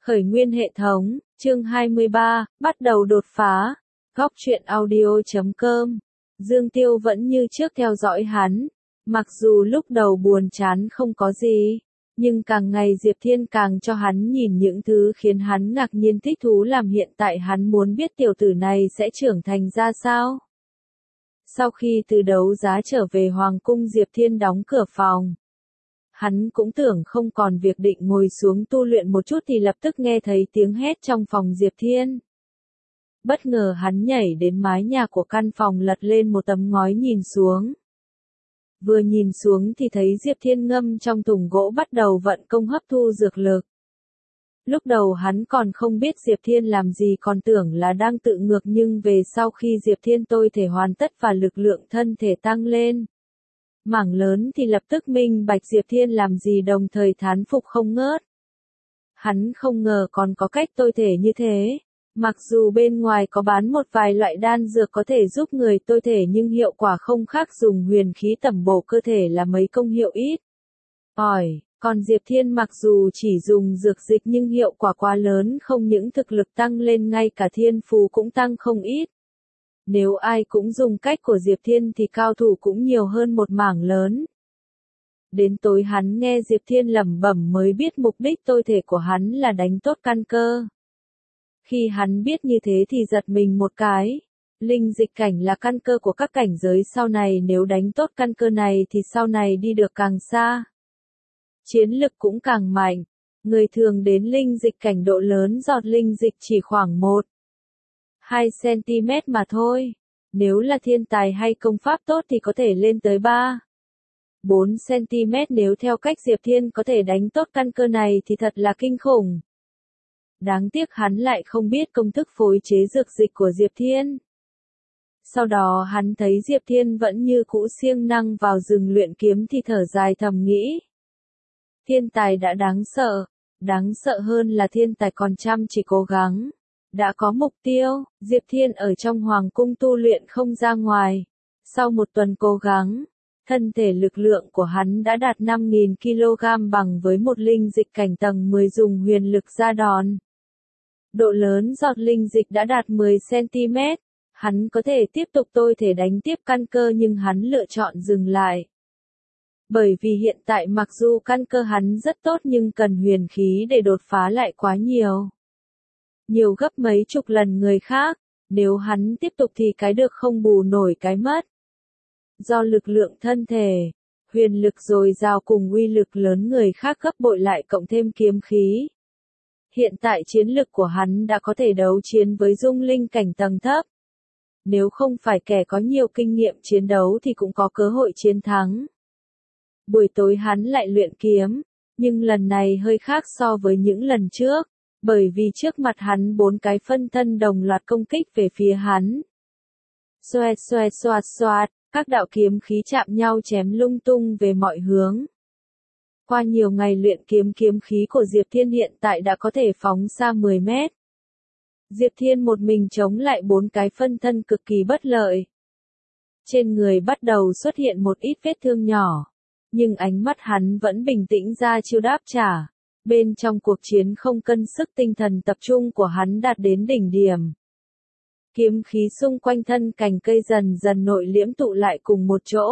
Khởi nguyên hệ thống, chương 23, bắt đầu đột phá. Góc truyện audio.com. Dương Tiêu vẫn như trước theo dõi hắn. Mặc dù lúc đầu buồn chán không có gì, nhưng càng ngày Diệp Thiên càng cho hắn nhìn những thứ khiến hắn ngạc nhiên thích thú, làm hiện tại hắn muốn biết tiểu tử này sẽ trưởng thành ra sao. Sau khi từ đấu giá trở về Hoàng cung, Diệp Thiên đóng cửa phòng. Hắn cũng tưởng không còn việc, định ngồi xuống tu luyện một chút thì lập tức nghe thấy tiếng hét trong phòng Diệp Thiên. Bất ngờ hắn nhảy đến mái nhà của căn phòng, lật lên một tấm ngói nhìn xuống. Vừa nhìn xuống thì thấy Diệp Thiên ngâm trong thùng gỗ bắt đầu vận công hấp thu dược lực. Lúc đầu hắn còn không biết Diệp Thiên làm gì, còn tưởng là đang tự ngược, nhưng về sau khi Diệp Thiên tôi thể hoàn tất và lực lượng thân thể tăng lên mảng lớn thì lập tức minh bạch Diệp Thiên làm gì, đồng thời thán phục không ngớt. Hắn không ngờ còn có cách tôi thể như thế. Mặc dù bên ngoài có bán một vài loại đan dược có thể giúp người tôi thể, nhưng hiệu quả không khác dùng huyền khí tẩm bổ cơ thể là mấy công hiệu ít ỏi. Còn Diệp Thiên mặc dù chỉ dùng dược dịch nhưng hiệu quả quá lớn, không những thực lực tăng lên, ngay cả thiên phú cũng tăng không ít. Nếu ai cũng dùng cách của Diệp Thiên thì cao thủ cũng nhiều hơn một mảng lớn. Đến tối hắn nghe Diệp Thiên lẩm bẩm mới biết mục đích tôi thể của hắn là đánh tốt căn cơ. Khi hắn biết như thế thì giật mình một cái. Linh dịch cảnh là căn cơ của các cảnh giới sau này, nếu đánh tốt căn cơ này thì sau này đi được càng xa, chiến lực cũng càng mạnh. Người thường đến linh dịch cảnh độ lớn giọt linh dịch chỉ khoảng 1-2 cm mà thôi. Nếu là thiên tài hay công pháp tốt thì có thể lên tới 3-4 cm. Nếu theo cách Diệp Thiên có thể đánh tốt căn cơ này thì thật là kinh khủng. Đáng tiếc hắn lại không biết công thức phối chế dược dịch của Diệp Thiên. Sau đó hắn thấy Diệp Thiên vẫn như cũ siêng năng vào rừng luyện kiếm thì thở dài thầm nghĩ. Thiên tài đã đáng sợ hơn là thiên tài còn chăm chỉ cố gắng. Đã có mục tiêu, Diệp Thiên ở trong hoàng cung tu luyện không ra ngoài. Sau một tuần cố gắng, thân thể lực lượng của hắn đã đạt 5.000 kg, bằng với một linh dịch cảnh tầng 10 dùng huyền lực ra đòn. Độ lớn giọt linh dịch đã đạt 10 cm. Hắn có thể tiếp tục tôi thể đánh tiếp căn cơ, nhưng hắn lựa chọn dừng lại. Bởi vì hiện tại mặc dù căn cơ hắn rất tốt nhưng cần huyền khí để đột phá lại quá nhiều. Nhiều gấp mấy chục lần người khác. Nếu hắn tiếp tục thì cái được không bù nổi cái mất. Do lực lượng thân thể, huyền lực dồi dào cùng uy lực lớn người khác gấp bội, lại cộng thêm kiếm khí. Hiện tại chiến lực của hắn đã có thể đấu chiến với dung linh cảnh tầng thấp. Nếu không phải kẻ có nhiều kinh nghiệm chiến đấu thì cũng có cơ hội chiến thắng. Buổi tối hắn lại luyện kiếm, nhưng lần này hơi khác so với những lần trước, bởi vì trước mặt hắn 4 cái phân thân đồng loạt công kích về phía hắn. Xoẹt xoẹt xoạt xoạt, các đạo kiếm khí chạm nhau chém lung tung về mọi hướng. Qua nhiều ngày luyện kiếm, kiếm khí của Diệp Thiên hiện tại đã có thể phóng xa 10 mét. Diệp Thiên một mình chống lại 4 cái phân thân cực kỳ bất lợi. Trên người bắt đầu xuất hiện một ít vết thương nhỏ, nhưng ánh mắt hắn vẫn bình tĩnh ra chiêu đáp trả. Bên trong cuộc chiến không cân sức, tinh thần tập trung của hắn đạt đến đỉnh điểm. Kiếm khí xung quanh thân cành cây dần dần nội liễm tụ lại cùng một chỗ.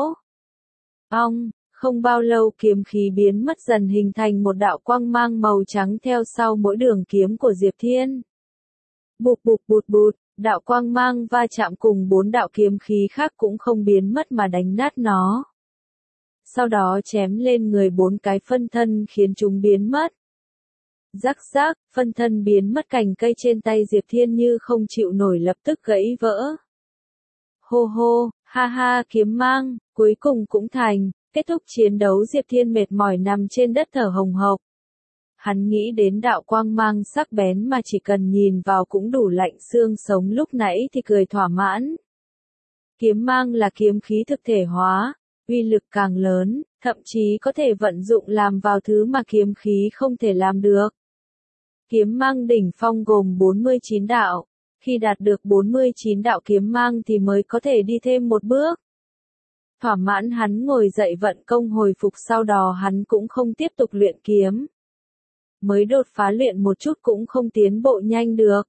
Không bao lâu kiếm khí biến mất, dần hình thành một đạo quang mang màu trắng theo sau mỗi đường kiếm của Diệp Thiên. Bụp bụp bụt bụt, đạo quang mang va chạm cùng 4 đạo kiếm khí khác cũng không biến mất mà đánh nát nó. Sau đó chém lên người 4 cái phân thân khiến chúng biến mất. Rắc rắc, phân thân biến mất, cành cây trên tay Diệp Thiên như không chịu nổi lập tức gãy vỡ. Hô hô, ha ha, kiếm mang, cuối cùng cũng thành. Kết thúc chiến đấu, Diệp Thiên mệt mỏi nằm trên đất thở hồng hộc. Hắn nghĩ đến đạo quang mang sắc bén mà chỉ cần nhìn vào cũng đủ lạnh xương sống lúc nãy thì cười thỏa mãn. Kiếm mang là kiếm khí thực thể hóa, uy lực càng lớn, thậm chí có thể vận dụng làm vào thứ mà kiếm khí không thể làm được. Kiếm mang đỉnh phong gồm 49 đạo, khi đạt được 49 đạo kiếm mang thì mới có thể đi thêm một bước. Thỏa mãn hắn ngồi dậy vận công hồi phục, sau đó hắn cũng không tiếp tục luyện kiếm. mới đột phá luyện một chút cũng không tiến bộ nhanh được.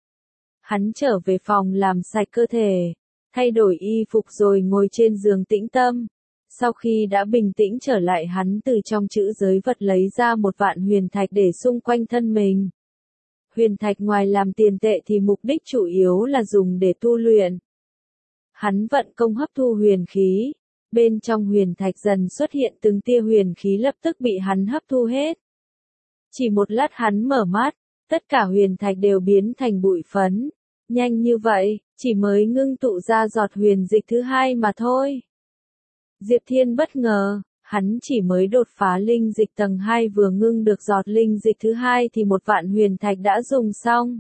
Hắn trở về phòng làm sạch cơ thể, thay đổi y phục rồi ngồi trên giường tĩnh tâm. Sau khi đã bình tĩnh trở lại hắn từ trong trữ giới vật lấy ra một vạn huyền thạch để xung quanh thân mình. Huyền thạch ngoài làm tiền tệ thì mục đích chủ yếu là dùng để tu luyện. Hắn vận công hấp thu huyền khí, bên trong huyền thạch dần xuất hiện từng tia huyền khí lập tức bị hắn hấp thu hết. Chỉ một lát hắn mở mắt, tất cả huyền thạch đều biến thành bụi phấn. Nhanh như vậy, chỉ mới ngưng tụ ra giọt huyền dịch thứ hai mà thôi. Diệp Thiên bất ngờ, hắn chỉ mới đột phá linh dịch tầng 2 vừa ngưng được giọt linh dịch thứ hai thì một vạn huyền thạch đã dùng xong.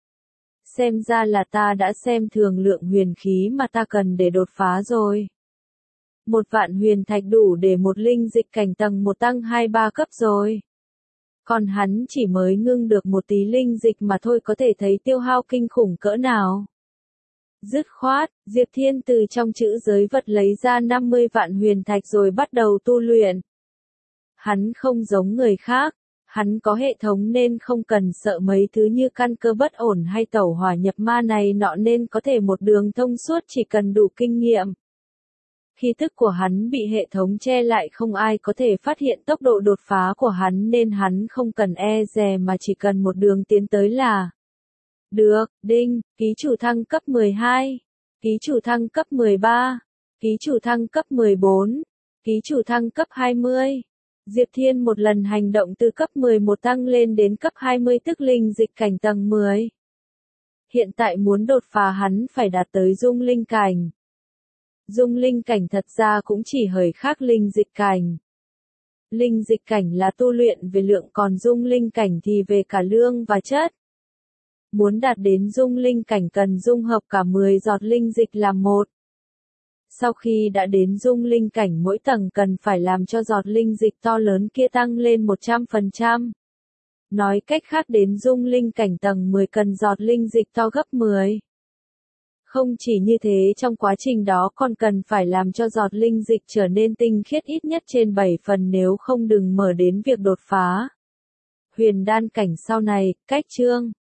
Xem ra là ta đã xem thường lượng huyền khí mà ta cần để đột phá rồi. Một vạn huyền thạch đủ để một linh dịch cảnh tầng 1 tăng 2-3 cấp rồi. Còn hắn chỉ mới ngưng được một tí linh dịch mà thôi, có thể thấy tiêu hao kinh khủng cỡ nào. Dứt khoát, Diệp Thiên từ trong trữ giới vật lấy ra 50 vạn huyền thạch rồi bắt đầu tu luyện. Hắn không giống người khác, hắn có hệ thống nên không cần sợ mấy thứ như căn cơ bất ổn hay tẩu hỏa nhập ma này nọ, nên có thể một đường thông suốt chỉ cần đủ kinh nghiệm. Khí tức của hắn bị hệ thống che lại, không ai có thể phát hiện tốc độ đột phá của hắn nên hắn không cần e dè mà chỉ cần một đường tiến tới là được. Đinh, ký chủ thăng cấp 12, ký chủ thăng cấp 13, ký chủ thăng cấp 14, ký chủ thăng cấp 20. Diệp Thiên một lần hành động từ cấp 11 tăng lên đến cấp 20 tức linh dịch cảnh tầng 10. Hiện tại muốn đột phá hắn phải đạt tới dung linh cảnh. Dung linh cảnh thật ra cũng chỉ hời khác linh dịch cảnh. Linh dịch cảnh là tu luyện về lượng, còn dung linh cảnh thì về cả lương và chất. Muốn đạt đến dung linh cảnh cần dung hợp cả 10 giọt linh dịch làm một. Sau khi đã đến dung linh cảnh, mỗi tầng cần phải làm cho giọt linh dịch to lớn kia tăng lên 100%. Nói cách khác, đến dung linh cảnh tầng 10 cần giọt linh dịch to gấp 10. Không chỉ như thế, trong quá trình đó còn cần phải làm cho giọt linh dịch trở nên tinh khiết ít nhất trên 7 phần, nếu không đừng mở đến việc đột phá huyền đan cảnh sau này. Cách chương